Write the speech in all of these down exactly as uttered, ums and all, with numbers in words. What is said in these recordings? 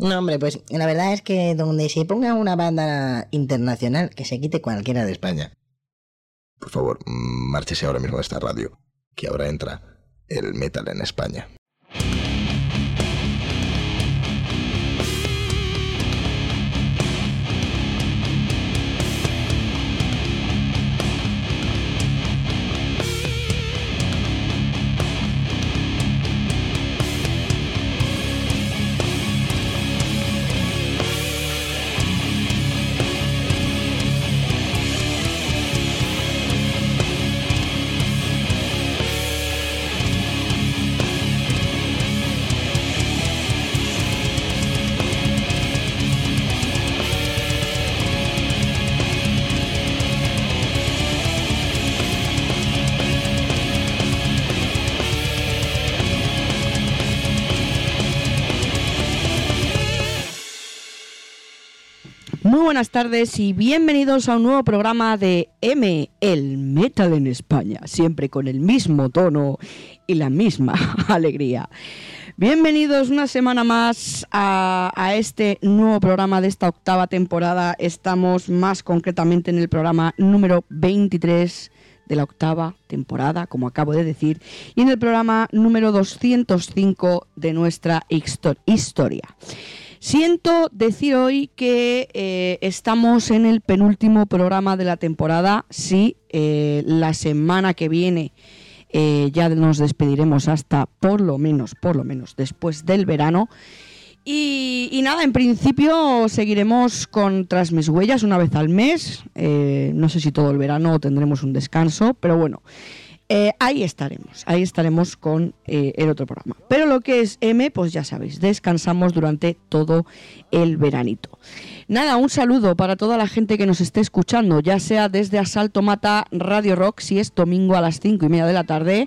No, hombre, pues la verdad es que donde se ponga una banda internacional, que se quite cualquiera de España. Por favor, márchese ahora mismo de esta radio, que ahora entra el metal en España. Muy buenas tardes y bienvenidos a un nuevo programa de M, el metal en España, siempre con el mismo tono y la misma alegría. Bienvenidos una semana más a, a este nuevo programa de esta octava temporada. Estamos más concretamente en el programa número veintitrés de la octava temporada, como acabo de decir, y en el programa número doscientos cinco de nuestra histo- historia. Siento decir hoy que eh, estamos en el penúltimo programa de la temporada. Sí, eh, la semana que viene eh, ya nos despediremos hasta por lo menos, por lo menos después del verano. Y, y nada, en principio seguiremos con Tras mis huellas una vez al mes. Eh, no sé si todo el verano tendremos un descanso, pero bueno. Eh, ahí estaremos, ahí estaremos con eh, el otro programa. Pero lo que es M, pues ya sabéis, descansamos durante todo el veranito. Nada, un saludo para toda la gente que nos esté escuchando, ya sea desde Asalto Mata Radio Rock, si es domingo a las cinco y media de la tarde,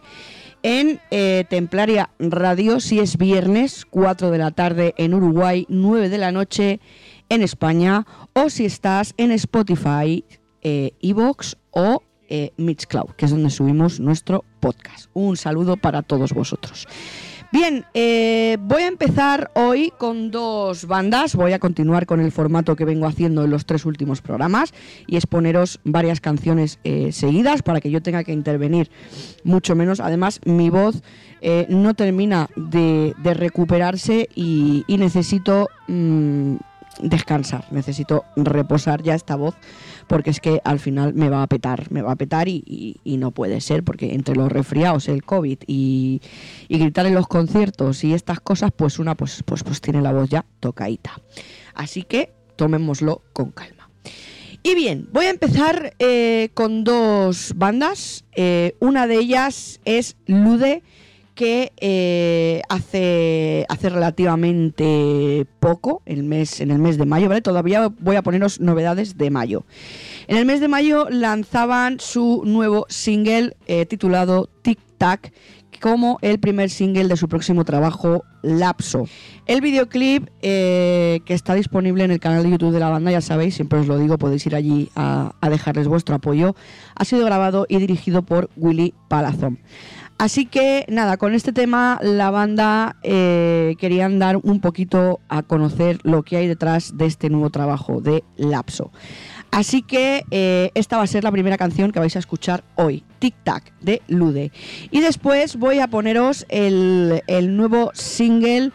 en eh, Templaria Radio, si es viernes, cuatro de la tarde en Uruguay, nueve de la noche en España, o si estás en Spotify, eh, iVoox o Eh, Mixcloud, que es donde subimos nuestro podcast. Un saludo para todos vosotros. Bien, eh, voy a empezar hoy con dos bandas. Voy a continuar con el formato que vengo haciendo en los tres últimos programas y exponeros varias canciones eh, seguidas para que yo tenga que intervenir mucho menos. Además, mi voz eh, no termina de, de recuperarse y, y necesito mmm, descansar, necesito reposar ya esta voz, porque es que al final me va a petar, me va a petar y, y, y no puede ser, porque entre los resfriados, el COVID y, y gritar en los conciertos y estas cosas, pues una pues, pues, pues tiene la voz ya tocadita. Así que tomémoslo con calma. Y bien, voy a empezar eh, con dos bandas. Eh, una de ellas es Lude, que eh, hace, hace relativamente poco, el mes, en el mes de mayo, ¿vale? Todavía voy a poneros novedades de mayo. En el mes de mayo lanzaban su nuevo single eh, titulado Tic Tac, como el primer single de su próximo trabajo, Lapso. El videoclip eh, que está disponible en el canal de YouTube de la banda, ya sabéis, siempre os lo digo, podéis ir allí a, a dejarles vuestro apoyo, ha sido grabado y dirigido por Willy Palazón. Así que nada, con este tema la banda eh, querían dar un poquito a conocer lo que hay detrás de este nuevo trabajo de Lapso. Así que eh, esta va a ser la primera canción que vais a escuchar hoy, Tic Tac de Lude. Y después voy a poneros el, el nuevo single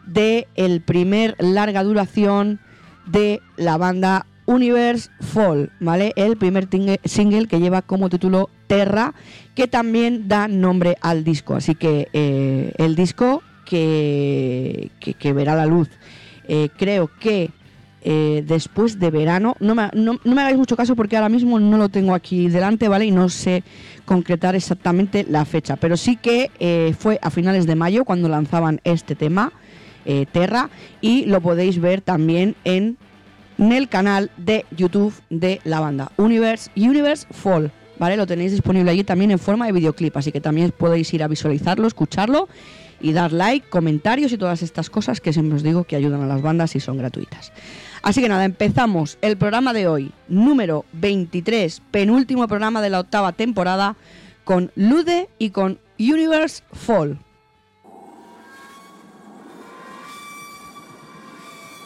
de el primer larga duración de la banda Universe Fall, ¿vale? El primer ting- single que lleva como título Terra, que también da nombre al disco. Así que eh, el disco que, que, que verá la luz, eh, creo que eh, después de verano, no me, no, no me hagáis mucho caso porque ahora mismo no lo tengo aquí delante, ¿vale? Y no sé concretar exactamente la fecha, pero sí que eh, fue a finales de mayo cuando lanzaban este tema, eh, Terra, y lo podéis ver también en en el canal de YouTube de la banda Universe, Universe Fall, ¿vale? Lo tenéis disponible allí también en forma de videoclip, así que también podéis ir a visualizarlo, escucharlo y dar like, comentarios y todas estas cosas que siempre os digo que ayudan a las bandas y son gratuitas. Así que nada, empezamos el programa de hoy, número veintitrés, penúltimo programa de la octava temporada, con Lude y con Universe Fall.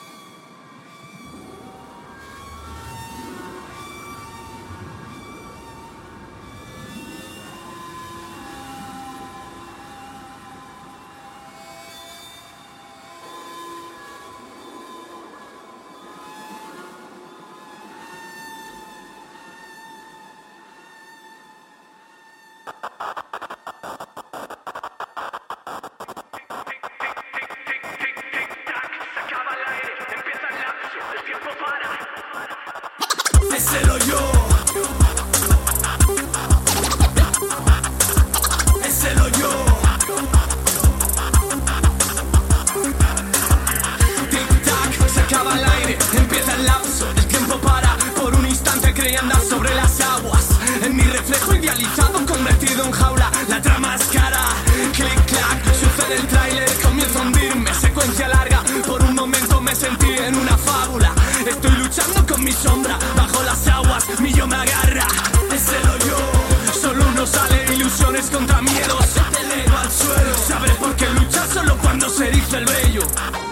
acaba el aire, empieza el lapso, el tiempo para. Por un instante creí andar sobre las aguas. En mi reflejo idealizado, convertido en jaula. La trama es cara, clic clac, sucede el tráiler, comienzo a hundirme, secuencia larga. Por un momento me sentí en una fábula. Estoy luchando con mi sombra, bajo las aguas, mi yo me agarra. Ese lo yo, solo uno sale, ilusiones contra miedos. Te elevo al suelo, sabré por qué luchar solo cuando se eriza el vello.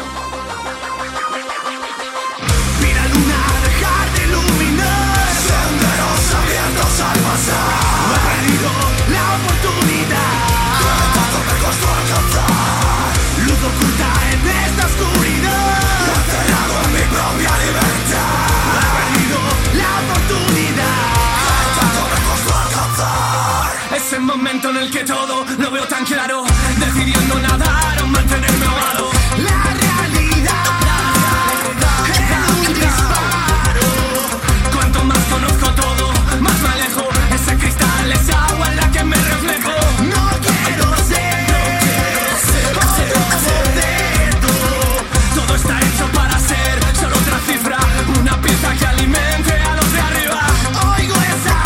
Mira luna, dejar de iluminar senderos abiertos al pasar. No he perdido la oportunidad, que tanto me costó alcanzar. Luz oculta en esta oscuridad, encerrado en mi propia libertad. No he perdido la oportunidad, que tanto me costó alcanzar. Es el momento en el que todo lo veo tan claro, decidiendo nadar o mantenerme ahogado. La realidad es un disparo. Cuanto más conozco todo, más me alejo. Ese cristal es agua en la que me reflejo. No quiero ser, no quiero ser dedo. Todo está hecho para ser solo otra cifra, una pieza que alimente a los de arriba. Oigo esa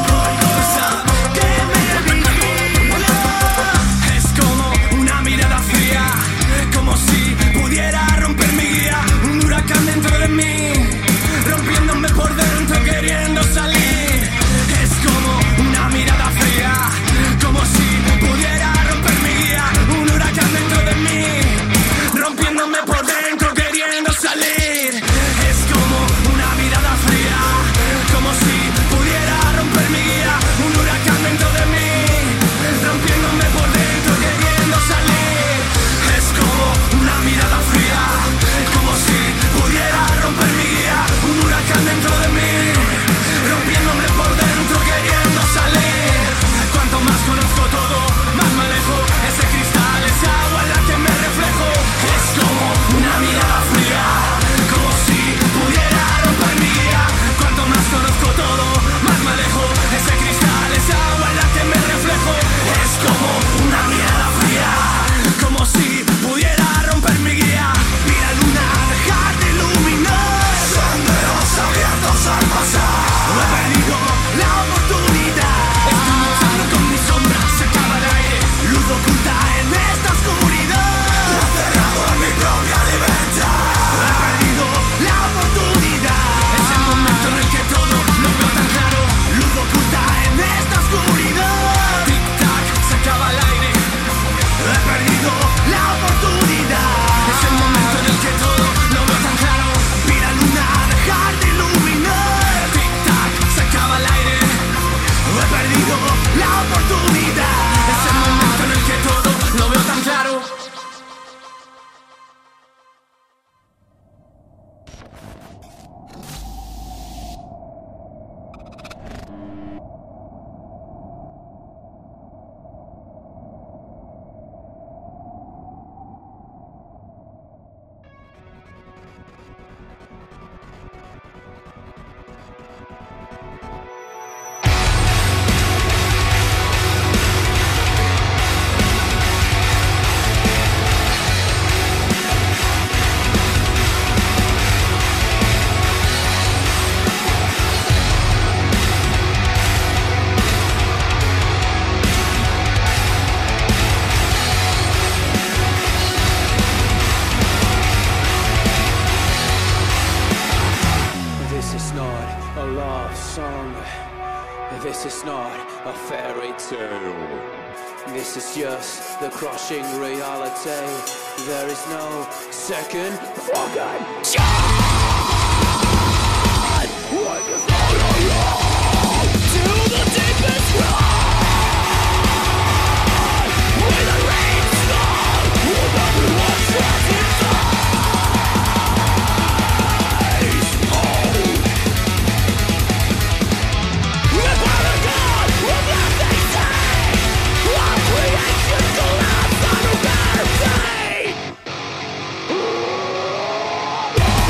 voz que me vigila. Es como una mirada fría, como si pudiera romper mi guía. Un huracán dentro de mí, rompiéndome por dentro, queriendo salir. Es como una mirada fría, como si pudiera romper mi guía. Un huracán dentro de mí, rompiéndome por dentro, queriendo salir. Es como una mirada fría, como si pudiera romper mi guía. Un huracán dentro de mí, rompiéndome por dentro, queriendo salir. Es como una mirada fría, como si pudiera romper mi guía. Un huracán dentro de mí, rompiéndome por dentro, queriendo salir. Cuanto más conozco todo, más me alejo. Ese cristal es agua en la que me reflejo. Es como una mirada fría, como si pudiera romper mi guía. Cuanto más conozco todo, más me alejo. Ese cristal es agua en la que me reflejo. Es como una mirada fría, como si pudiera romper mi guía. Mira luna, dejar de iluminar senderos abiertos al pasar. No he perdido la oportunidad, estoy luchando con mi sombra, se acaba el aire. Luz oculta en esta oscuridad, encerrado en mi propia libertad. No he perdido la oportunidad, es el momento en el que todo lo veo tan claro. Luz oculta en esta oscuridad, tic tac, se acaba el aire. No he perdido la oportunidad, es el momento en el que todo lo veo tan claro. Mira luna, dejar de iluminar, tic tac, se acaba el aire. No he perdido la oportunidad, es el momento en el que todo lo veo tan claro. This is not a love song. This is not a fairy tale. This is just the crushing reality. There is no second fucking chance. When you follow along to the deepest ride, with a rain storm, with everyone's trapped inside. Creation collapse on humanity.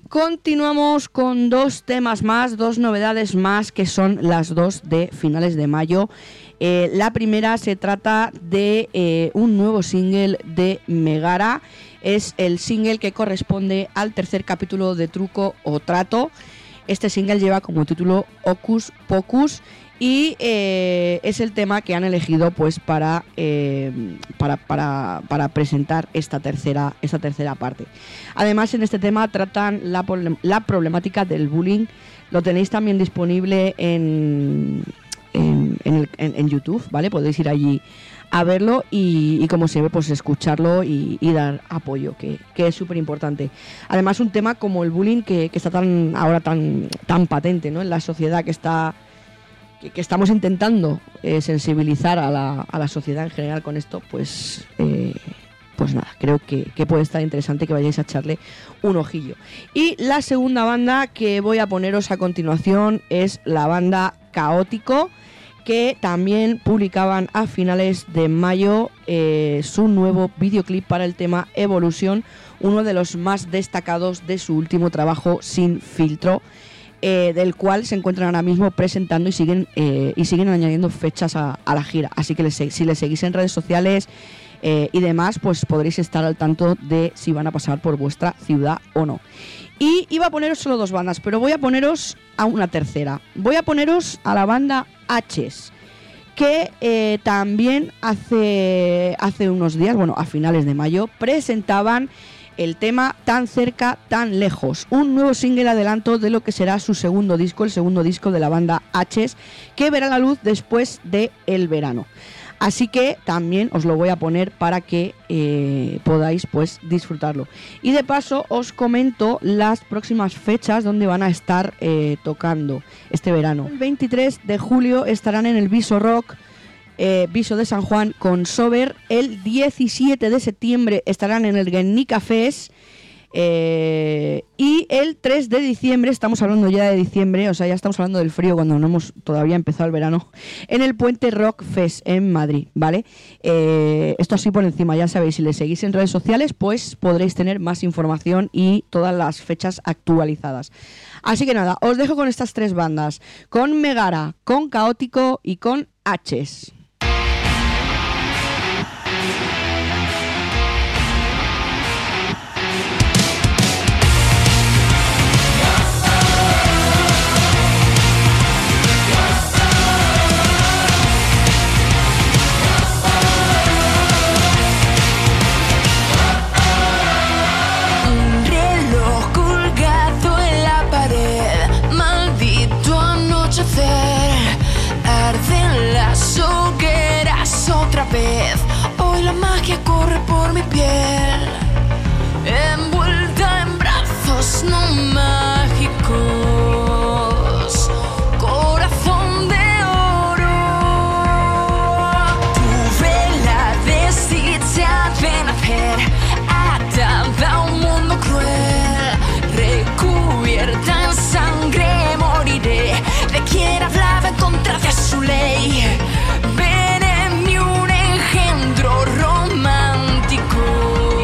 Continuamos con dos temas más, dos novedades más, que son las dos de finales de mayo. Eh, la primera se trata de eh, un nuevo single de Megara. Es el single que corresponde al tercer capítulo de Truco o Trato. Este single lleva como título Hocus Pocus y eh, es el tema que han elegido pues para, eh, para, para, para presentar esta tercera, esta tercera parte. Además, en este tema tratan la, la problemática del bullying. Lo tenéis también disponible en, en, en, el, en, en YouTube, ¿vale? Podéis ir allí a verlo y, y como se ve, pues escucharlo y, y dar apoyo, que, que es súper importante. Además, un tema como el bullying que, que está tan ahora tan, tan patente, ¿no?, en la sociedad, que está que, que estamos intentando eh, sensibilizar a la, a la sociedad en general con esto, pues eh, pues nada, creo que, que puede estar interesante que vayáis a echarle un ojillo. Y la segunda banda que voy a poneros a continuación es la banda Caótico, que también publicaban a finales de mayo eh, su nuevo videoclip para el tema Evolution, uno de los más destacados de su último trabajo Sin Filtro, eh, del cual se encuentran ahora mismo presentando y siguen eh, y siguen añadiendo fechas a, a la gira. Así que les, si les seguís en redes sociales eh, y demás, pues podréis estar al tanto de si van a pasar por vuestra ciudad o no. Y iba a poneros solo dos bandas, pero voy a poneros a una tercera. Voy a poneros a la banda H's, que eh, también hace, hace unos días, bueno, a finales de mayo, presentaban el tema Tan cerca, tan lejos, un nuevo single adelanto de lo que será su segundo disco, el segundo disco de la banda H's, que verá la luz después del verano. Así que también os lo voy a poner para que eh, podáis pues disfrutarlo. Y de paso os comento las próximas fechas donde van a estar eh, tocando este verano. El veintitrés de julio estarán en el Viso Rock, eh, Viso de San Juan con Sober. El diecisiete de septiembre estarán en el Guernica Fest. Eh, y el tres de diciembre, estamos hablando ya de diciembre, o sea, ya estamos hablando del frío cuando no hemos todavía empezado el verano, en el Puente Rock Fest en Madrid, ¿vale? Eh, esto así por encima, ya sabéis, si le seguís en redes sociales, pues podréis tener más información y todas las fechas actualizadas. Así que nada, os dejo con estas tres bandas, con Megara, con Caótico y con H's. Arden las hogueras otra vez. Hoy la magia corre por mi piel, envuelta en brazos no mágicos, corazón de oro. Tuve la desdicha de nacer atada a un mundo cruel, recubierta en sangre moriré. De quien hablaba en contra de su ley, ven en mí un engendro romántico.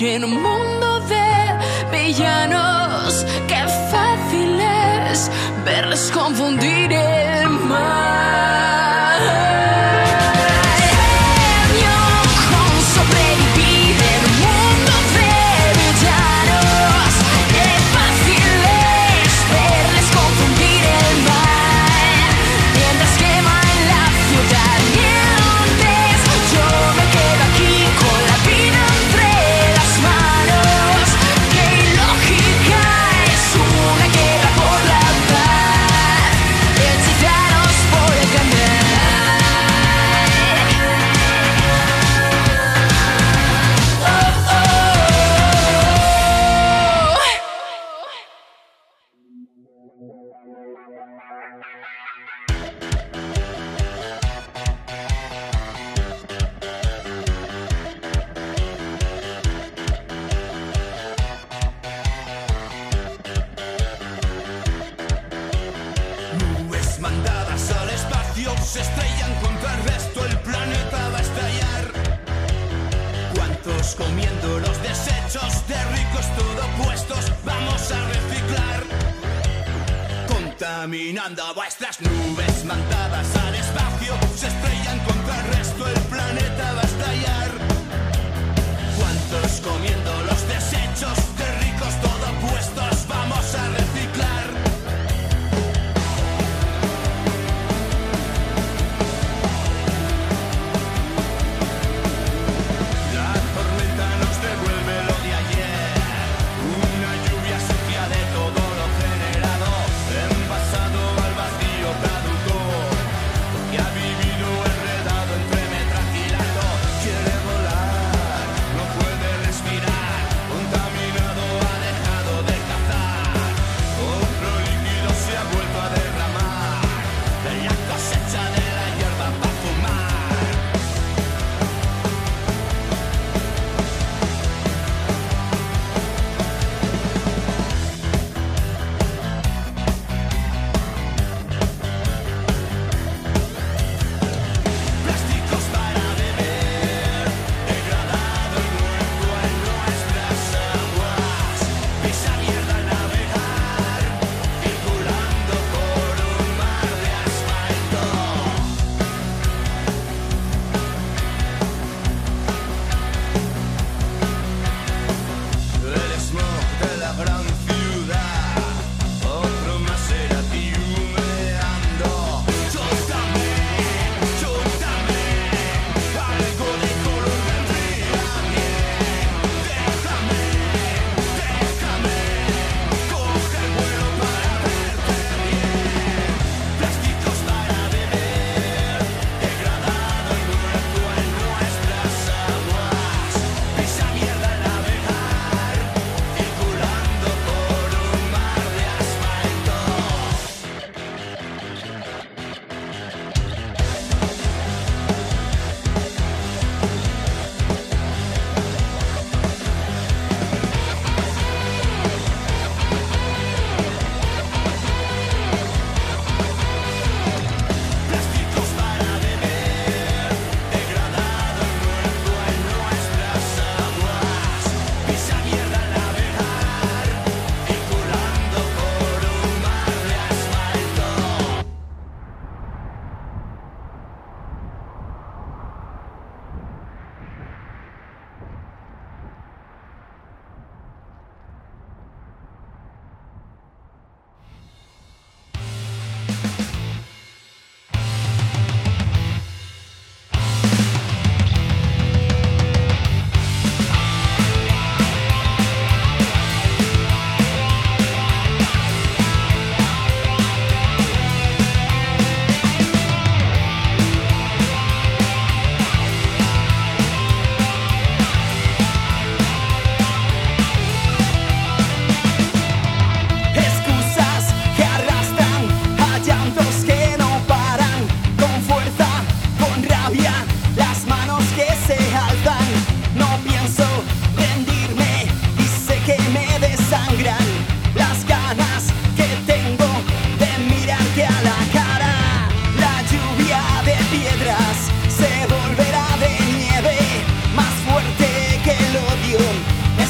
En un mundo de villanos, qué fácil es verles confundir el mal. Sueño con sobrevivir en un mundo de villanos, qué fácil es verles confundir el mal. Mientras queman la ciudad, mientras yo me quedo aquí con la vida entre las manos. Qué ilógica es una guerra por la paz, hechizados por el canal. Oh, oh, oh. Nubes mandadas al espacio se estrellan contra el resto, el planeta va a estallar. ¿Cuántos comiendo los desechos de ricos todo puestos vamos a reciclar? Contaminando vuestras nubes mandadas al espacio se estrellan contra el resto, el planeta va a estallar. ¿Cuántos comiendo los desechos de ricos todo puestos vamos a reciclar? La tormenta nos devuelve lo de ayer, una lluvia sucia de todo lo generado, envasado al vacío caduco, que ha vivido enredado entre metraquilato. Quiere volar, no puede respirar, contaminado, ha dejado de cazar. Otro líquido se ha vuelto a derramar de la cosecha de la hierba para fumar. Plásticos para beber, degradado y muerto en nuestras aguas. Pisa mierda al navegar, circulando por un mar de asfalto. El smog de la gran ciudad, otro Maserati humeando. Chútame, chútame, algo de color vendría bien. Déjame, déjame, coge el vuelo para verte bien. Plásticos para beber, degradado y muerto en nuestras aguas. Pisa mierda al navegar, circulando por un mar de asfalto. Plásticos para beber, degradado y muerto en nuestras aguas. Pisa mierda al navegar, circulando por un mar de asfalto. Excusas que arrastran a llantos que no paran, con fuerza, con rabia, las manos que se alzan. No pienso rendirme y sé que me desangran las ganas que tengo de mirarte a la cara. La lluvia de piedras se volverá de nieve, más fuerte que el odio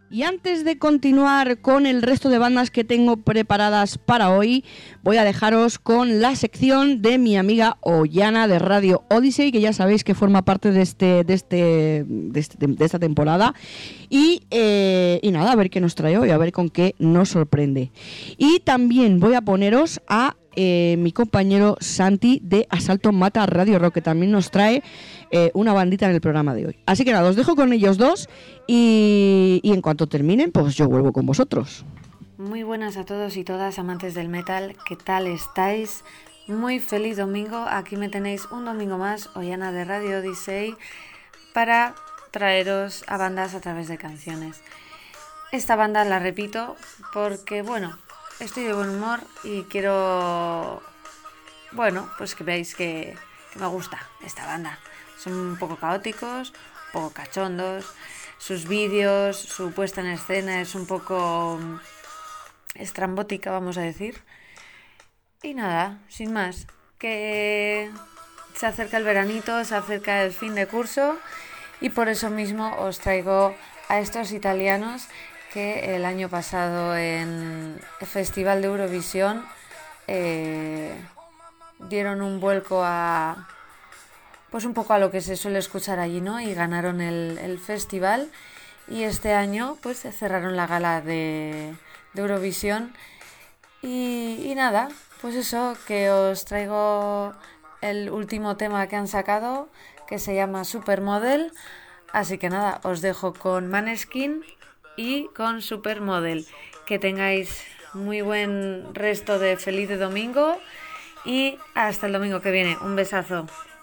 Y antes de continuar con el resto de bandas que tengo preparadas para hoy, voy a dejaros con la sección de mi amiga Ollana de Radio Odyssey, que ya sabéis que forma parte de este de este de, este, de esta temporada. Y, eh, y nada, a ver qué nos trae hoy, a ver con qué nos sorprende. Y también voy a poneros a eh, mi compañero Santi de Asalto Mata Radio Rock, que también nos trae eh, una bandita en el programa de hoy. Así que nada, os dejo con ellos dos y, y en cuanto terminen, pues yo vuelvo con vosotros. Muy buenas a todos y todas, amantes del metal, ¿qué tal estáis? Muy feliz domingo, aquí me tenéis un domingo más, Ollana de Radio Odyssey, para traeros a bandas a través de canciones. Esta banda la repito porque, bueno, estoy de buen humor y quiero, bueno, pues que veáis que, que me gusta esta banda. Son un poco caóticos, un poco cachondos, sus vídeos, su puesta en escena es un poco estrambótica, vamos a decir. Y nada, sin más, que se acerca el veranito, se acerca el fin de curso y por eso mismo os traigo a estos italianos que el año pasado en el Festival de Eurovisión eh, dieron un vuelco a, pues un poco a lo que se suele escuchar allí, ¿no? Y ganaron el, el festival y este año pues cerraron la gala de, de Eurovisión y, y nada, pues eso, que os traigo el último tema que han sacado, que se llama Supermodel. Así que nada, os dejo con Maneskin y con Supermodel. Que tengáis muy buen resto de feliz de domingo y hasta el domingo que viene. Un besazo.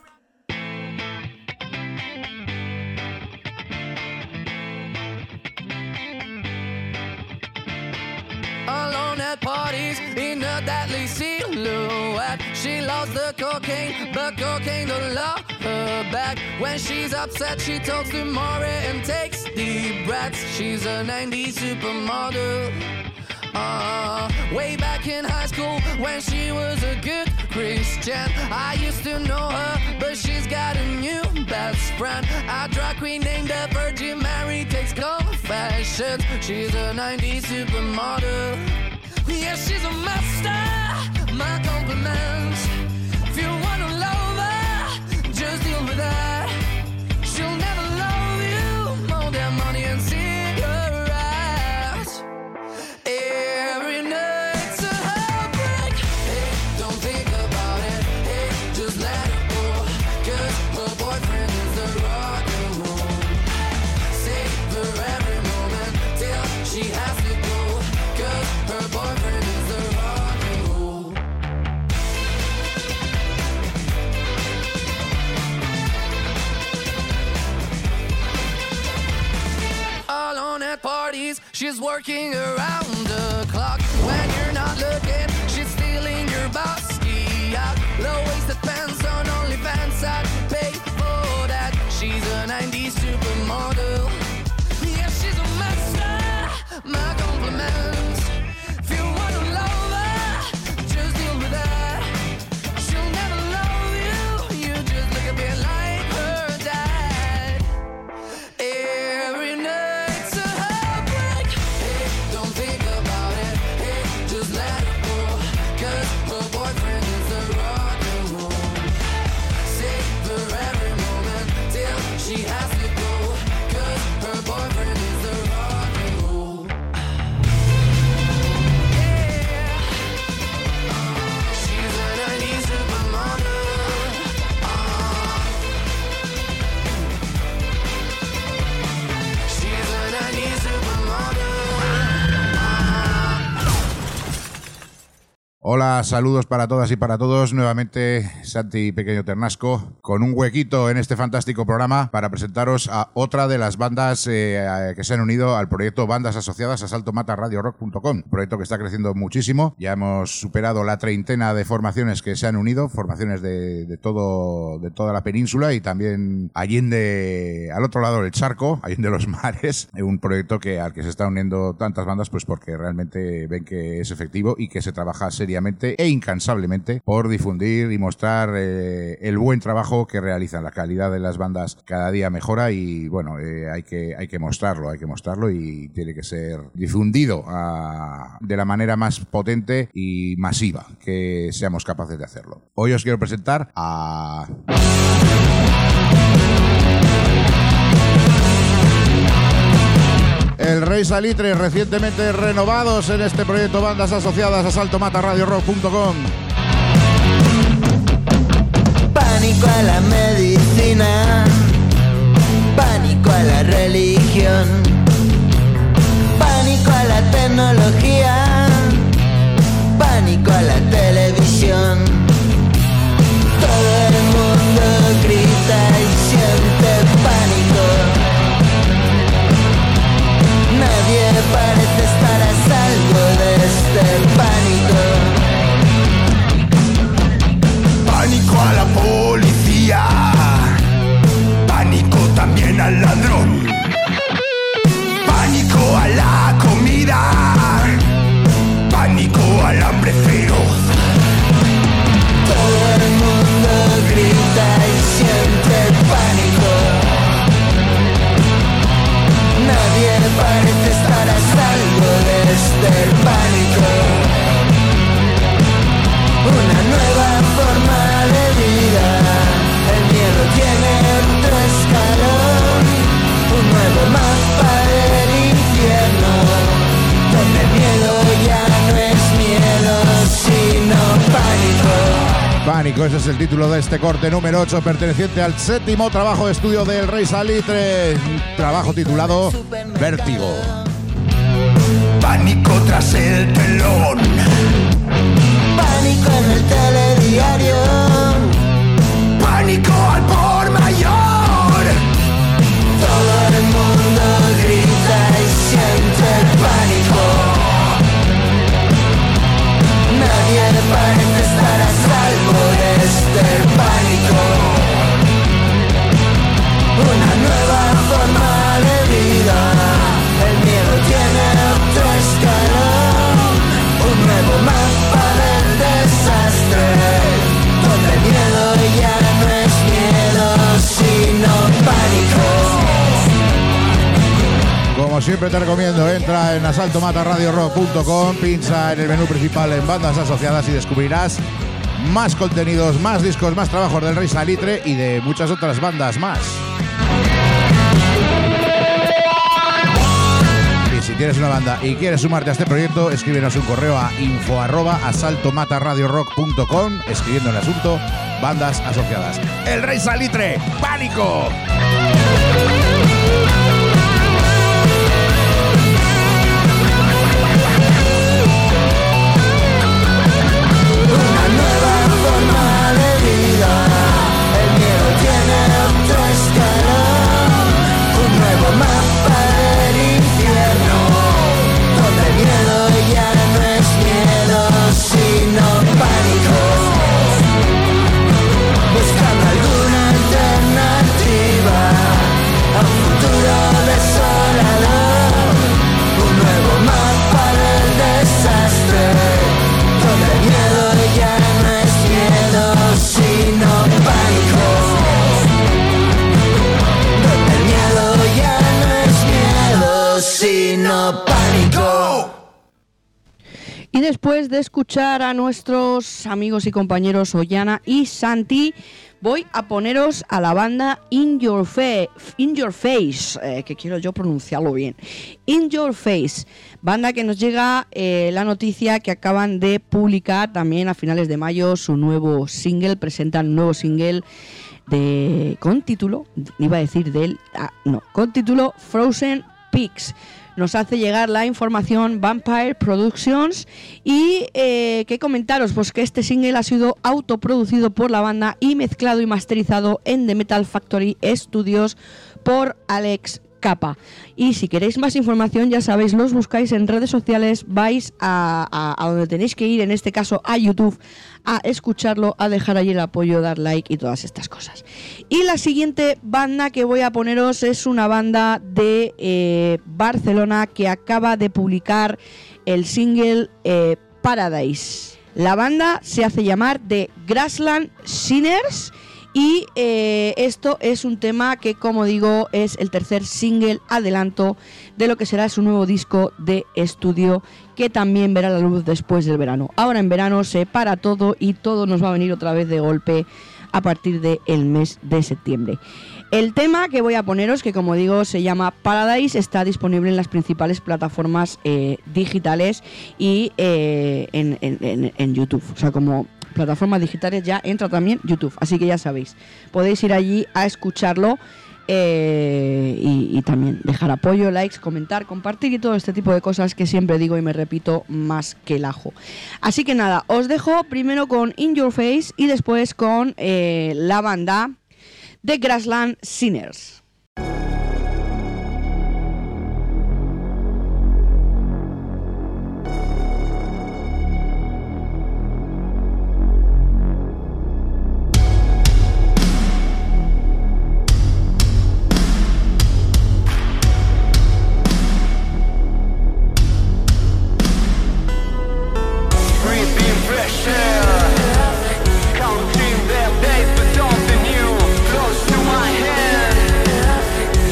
Alone at parties in a deadly silhouette. She loves the cocaine, but cocaine don't love her back. When she's upset, she talks to Maury and takes deep breaths. She's a nineties supermodel. Uh, way back in high school when she was a good Christian, I used to know her, but she's got a new best friend, a drag queen named the Virgin Mary, takes confessions. She's a nineties supermodel. Yeah, she's a master, my compliments. If you wanna love her, just deal with that. She'll never love you more than money and cigarettes. Every night's a heartbreak. Hey, don't think about it. Hey, just let it go. Cause her boyfriend is the rock and roll. Save her every moment till she has to go. Cause her boyfriend is the rock and roll. Alone at parties, she's working around the clock. When you're not looking, she's stealing your bossy out. Low-waisted pants on OnlyFans, I'd pay for that. She's a nineties supermodel. Yeah, she's a master, my compliments. If you wanna love her, just deal with that. She'll never love you, you just look a bit like her dad. Every night's a heartbreak. Hey, don't think about it. Hey, just let it go. Cause her boyfriend is the rock and roll. Save her every moment till she has to go. Cause her boyfriend is the rock and roll. Yeah. She's a nineties supermodel. Uh. She's a nineties supermodel. Hola, saludos para todas y para todos. Nuevamente Santi Pequeño Ternasco con un huequito en este fantástico programa para presentaros a otra de las bandas eh, que se han unido al proyecto Bandas Asociadas a Salto Mata Radio Rock punto com. Un proyecto que está creciendo muchísimo. Ya hemos superado la treintena de formaciones que se han unido, formaciones de, de todo de toda la península y también allende, al otro lado del charco, allende los mares. Un proyecto que al que se están uniendo tantas bandas pues porque realmente ven que es efectivo y que se trabaja seriamente diariamente e incansablemente por difundir y mostrar eh, el buen trabajo que realizan. La calidad de las bandas cada día mejora y bueno, eh, hay que hay que mostrarlo, hay que mostrarlo y tiene que ser difundido a, de la manera más potente y masiva que seamos capaces de hacerlo. Hoy os quiero presentar a... El Rey Salitre, recientemente renovados en este proyecto Bandas Asociadas a salto mata radio rock punto com. Pánico a la medicina, pánico a la religión, pánico a la tecnología, pánico a la televisión. Todo el mundo grita y siente pánico. Nadie parece estar a salvo de este pánico. Pánico a la policía, pánico también al ladrón, pánico a la comida, pánico al hambre feroz. Todo el mundo grita y siente pánico. Nadie parece estar a salvo de este pánico. Una nueva forma de vida, el miedo tiene otro escalón, un nuevo mapa del infierno, donde el miedo ya no es miedo, sino pánico. Pánico, ese es el título de este corte número ocho, perteneciente al séptimo trabajo de estudio del Rey Salitre, un trabajo titulado Vértigo. Pánico tras el telón, pánico en el telediario, pánico al por mayor. Todo el mundo grita y siente pánico. Nadie parece estar a salvo de este pánico. Una nueva forma de vida, el miedo tiene otro escalón, un nuevo mapa del desastre, donde el miedo ya no es miedo, sino pánico. Como siempre te recomiendo, entra en asalto mata radio rock punto com, pincha en el menú principal en Bandas Asociadas y descubrirás más contenidos, más discos, más trabajos del Rey Salitre y de muchas otras bandas más. Y si tienes una banda y quieres sumarte a este proyecto, escríbenos un correo a info arroba asalto mata radio rock punto com, escribiendo el asunto Bandas Asociadas. El Rey Salitre, ¡pánico! Una nueva forma de vida, el miedo tiene otro escalón, un nuevo mapa del infierno, donde el miedo ya no es miedo, sino pánico. Buscando alguna alternativa a un futuro desolador, un nuevo mapa del desastre, donde el miedo ya no es miedo, sino pánico. Donde el miedo ya no es miedo, sino pánico. Y después de escuchar a nuestros amigos y compañeros Ollana y Santi, voy a poneros a la banda In Your, Fa- In Your Face, eh, que quiero yo pronunciarlo bien. In Your Face, banda que nos llega eh, la noticia que acaban de publicar también a finales de mayo su nuevo single, presentan un nuevo single de con título, iba a decir del, ah, no, con título Frozen Peaks. Nos hace llegar la información Vampire Productions y eh, ¿qué comentaros? Pues que este single ha sido autoproducido por la banda y mezclado y masterizado en The Metal Factory Studios por Alex Capa. Y si queréis más información, ya sabéis, los buscáis en redes sociales, vais a, a, a donde tenéis que ir, en este caso a YouTube, a escucharlo, a dejar allí el apoyo, dar like y todas estas cosas. Y la siguiente banda que voy a poneros es una banda de eh, Barcelona que acaba de publicar el single eh, Paradise. La banda se hace llamar The Grassland Sinners y eh, esto es un tema que, como digo, es el tercer single adelanto de lo que será su nuevo disco de estudio, que también verá la luz después del verano. Ahora en verano se para todo y todo nos va a venir otra vez de golpe a partir del mes de septiembre. El tema que voy a poneros, que como digo se llama Paradise, está disponible en las principales plataformas eh, digitales y eh, en, en, en YouTube. O sea, como plataformas digitales ya entra también YouTube, así que ya sabéis, podéis ir allí a escucharlo eh, y, y también dejar apoyo, likes, comentar, compartir y todo este tipo de cosas que siempre digo y me repito más que el ajo. Así que nada, os dejo primero con In Your Face y después con eh, la banda The Grassland Sinners. Counting their days with something new close to my hand.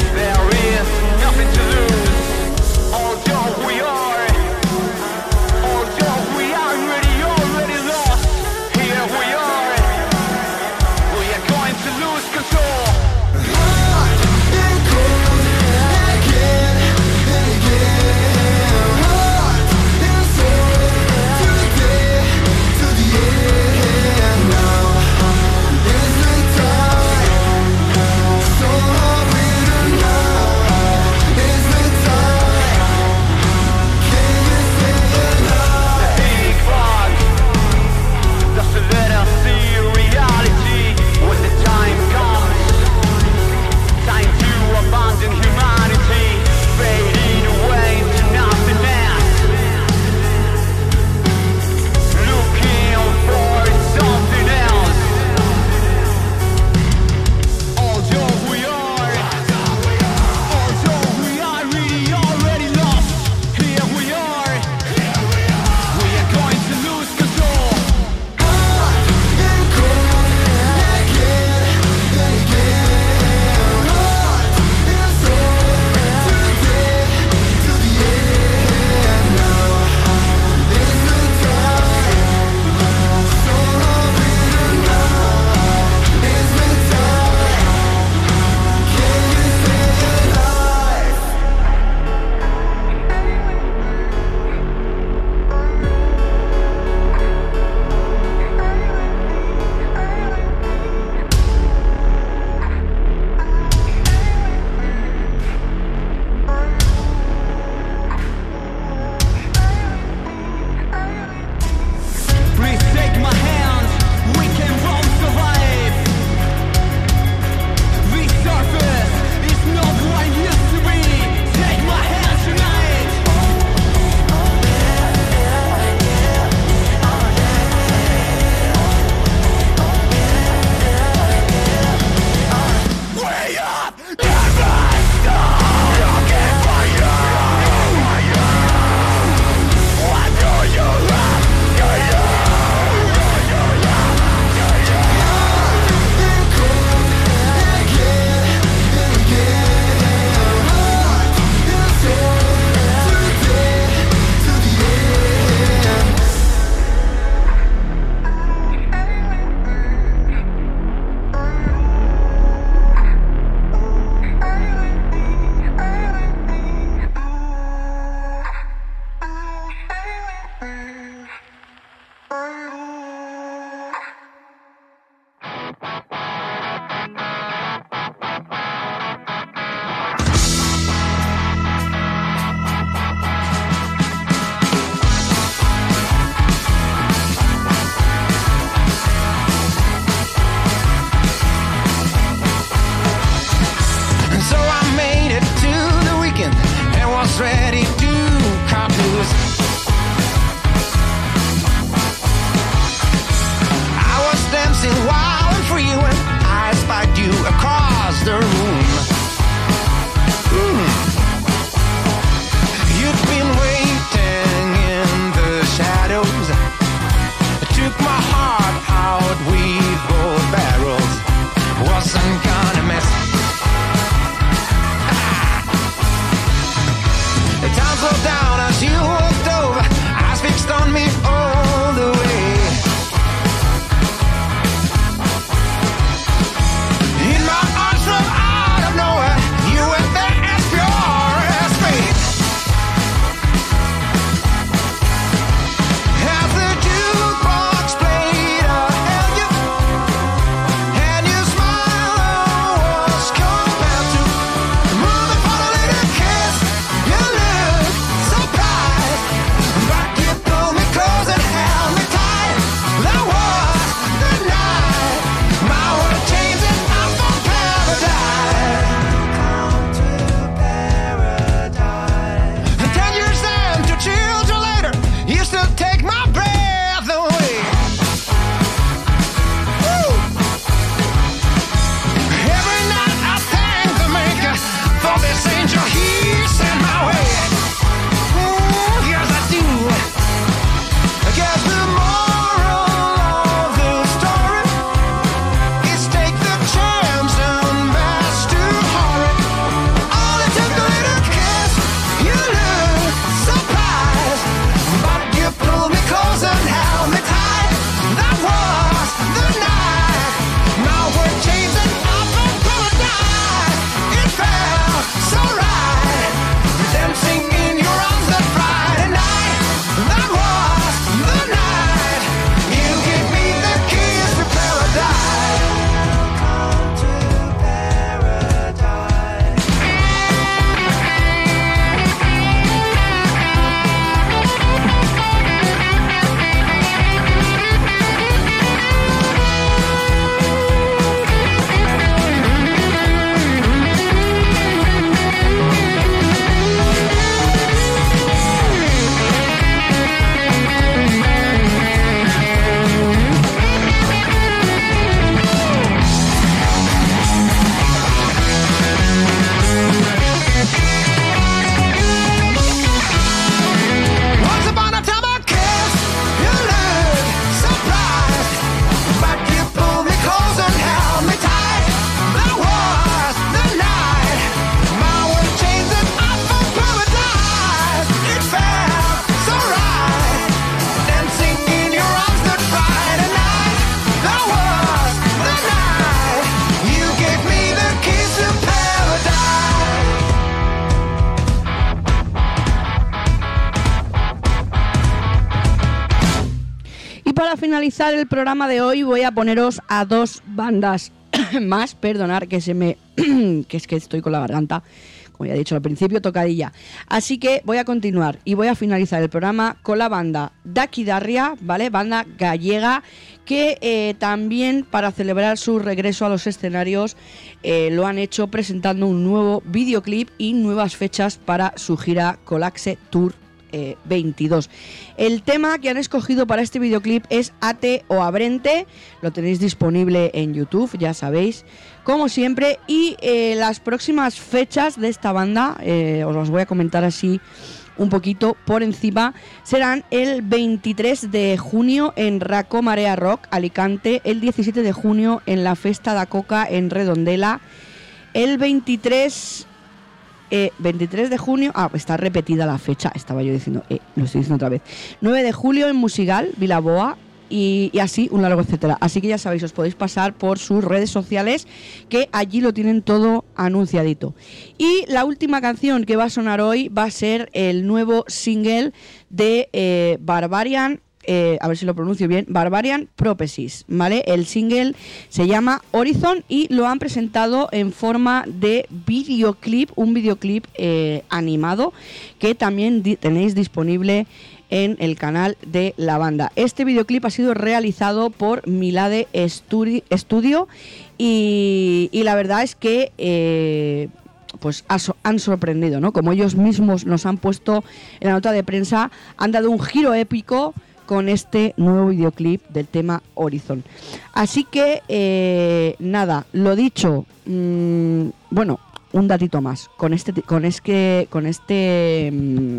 finalizar el programa de hoy voy a poneros a dos bandas más, perdonar que se me que es que estoy con la garganta, como ya he dicho al principio, tocadilla. Así que voy a continuar y voy a finalizar el programa con la banda Dakidarria, ¿vale? Banda gallega que eh, también para celebrar su regreso a los escenarios eh, lo han hecho presentando un nuevo videoclip y nuevas fechas para su gira Colaxe Tour eh, veintidós. El tema que han escogido para este videoclip es Ate o Abrente, lo tenéis disponible en YouTube, ya sabéis, como siempre, y eh, las próximas fechas de esta banda, eh, os las voy a comentar así un poquito por encima, serán el veintitrés de junio en Racó Marea Rock, Alicante, el diecisiete de junio en la Festa da Coca en Redondela, el veintitrés, eh, veintitrés de junio, ah, está repetida la fecha, estaba yo diciendo, eh, lo estoy diciendo otra vez, nueve de julio en Musigal, Vilaboa, Y, y así un largo etcétera. Así que ya sabéis, os podéis pasar por sus redes sociales, que allí lo tienen todo anunciadito. Y la última canción que va a sonar hoy va a ser el nuevo single de eh, Barbarian, eh, a ver si lo pronuncio bien, Barbarian Prophecies, ¿vale? El single se llama Horizon y lo han presentado en forma de videoclip, un videoclip eh, animado que también di- tenéis disponible en el canal de la banda. Este videoclip ha sido realizado por Milade Studi- Studio y, y la verdad es que eh, pues ha so- han sorprendido, ¿no? Como ellos mismos nos han puesto en la nota de prensa, han dado un giro épico con este nuevo videoclip del tema Horizon. Así que eh, nada, lo dicho, mmm, bueno, un datito más con este con este con este mmm,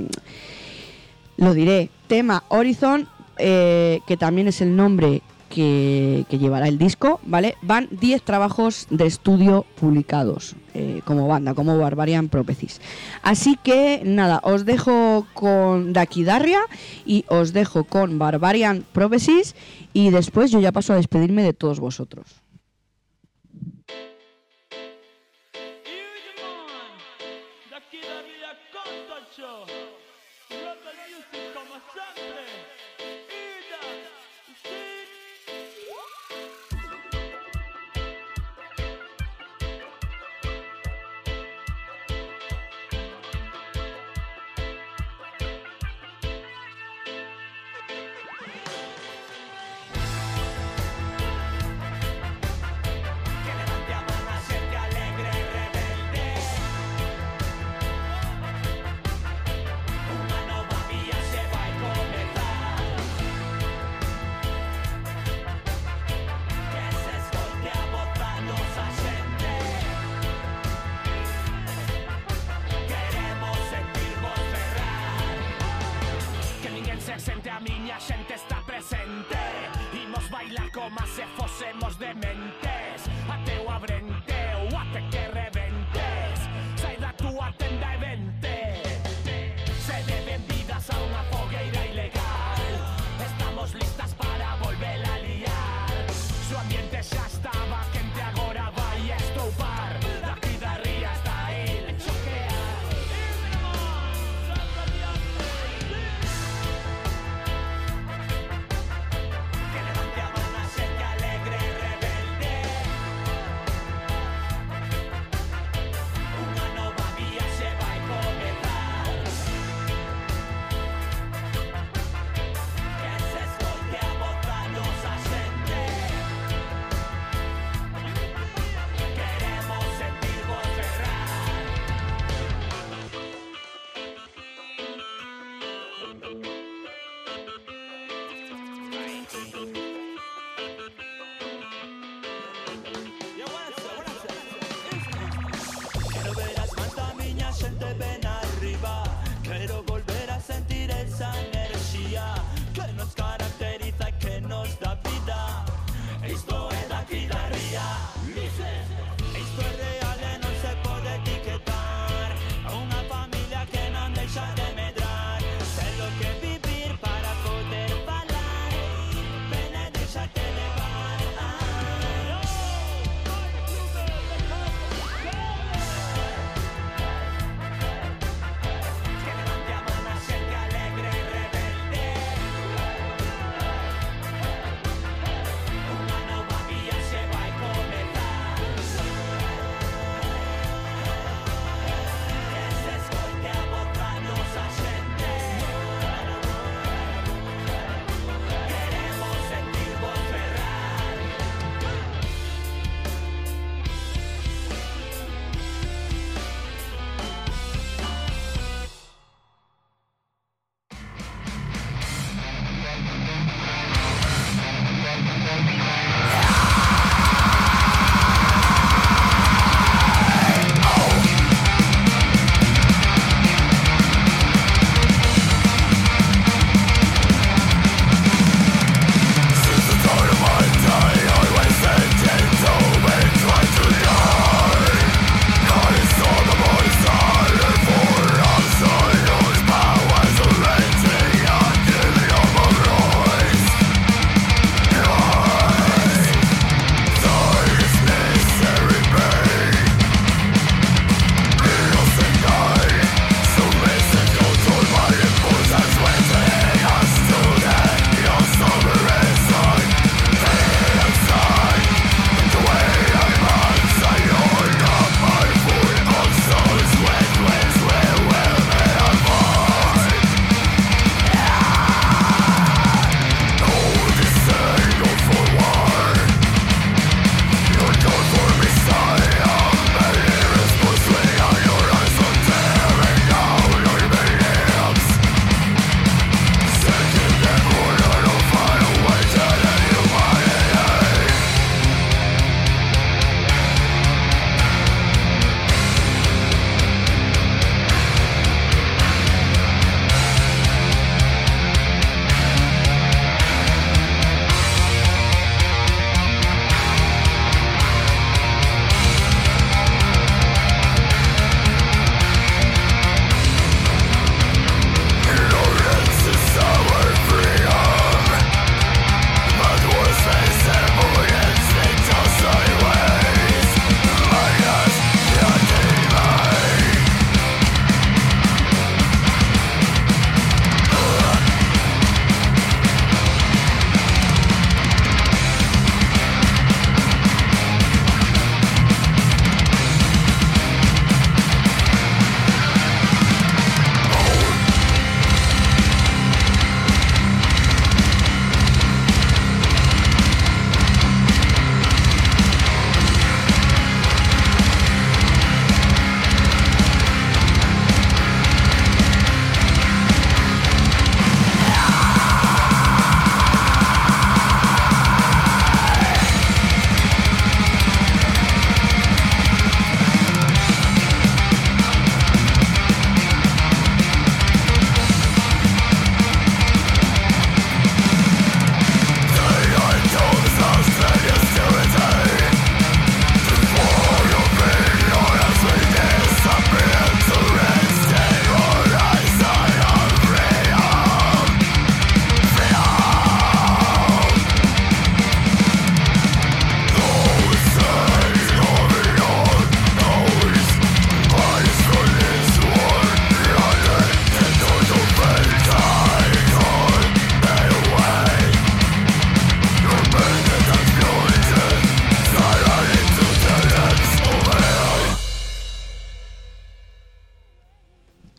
lo diré, tema Horizon, eh, que también es el nombre que, que llevará el disco, ¿vale? Van diez trabajos de estudio publicados eh, como banda, como Barbarian Prophecies. Así que nada, os dejo con Dakidarria y os dejo con Barbarian Prophecies y después yo ya paso a despedirme de todos vosotros. Se fosemos dementes, ateo abrente o ate que rebentes. Saida tú atenda e vente. Se deben vidas a unha fogueira ilegal. Estamos listas para volver a liar. Su ambiente xa estaba quente, agora vai estoupar. Dakidarria está aí, le choquear. Que levante a mano a xente alegre.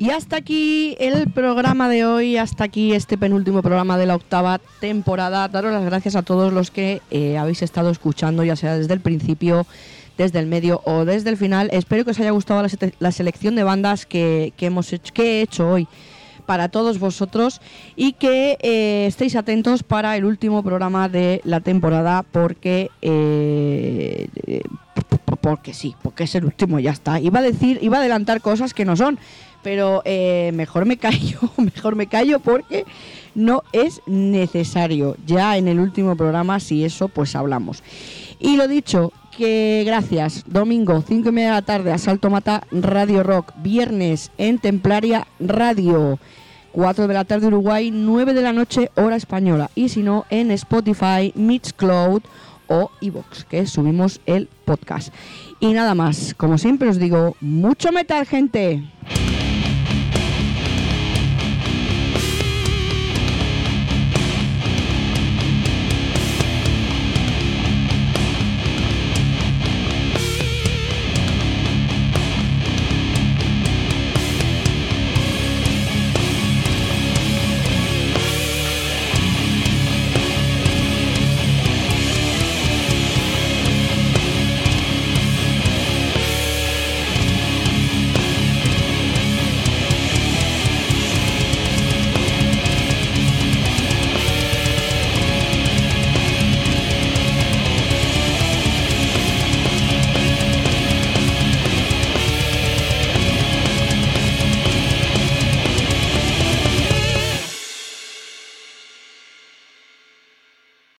Y hasta aquí el programa de hoy, hasta aquí este penúltimo programa de la octava temporada. Daros las gracias a todos los que eh, habéis estado escuchando, ya sea desde el principio, desde el medio o desde el final. Espero que os haya gustado la, se- la selección de bandas que, que, hemos hecho, que he hecho hoy para todos vosotros y que eh, estéis atentos para el último programa de la temporada porque eh, eh, porque sí, porque es el último, ya está. Iba a decir, iba a adelantar cosas que no son, pero eh, mejor me callo, mejor me callo porque no es necesario. Ya en el último programa, si eso, pues hablamos. Y lo dicho, que gracias. Domingo, cinco y media de la tarde, Asalto Mata Radio Rock. Viernes en Templaria Radio, cuatro de la tarde Uruguay, nueve de la noche hora española. Y si no, en Spotify, Mixcloud o iVoox, que subimos el podcast. Y nada más, como siempre os digo, mucho metal, gente.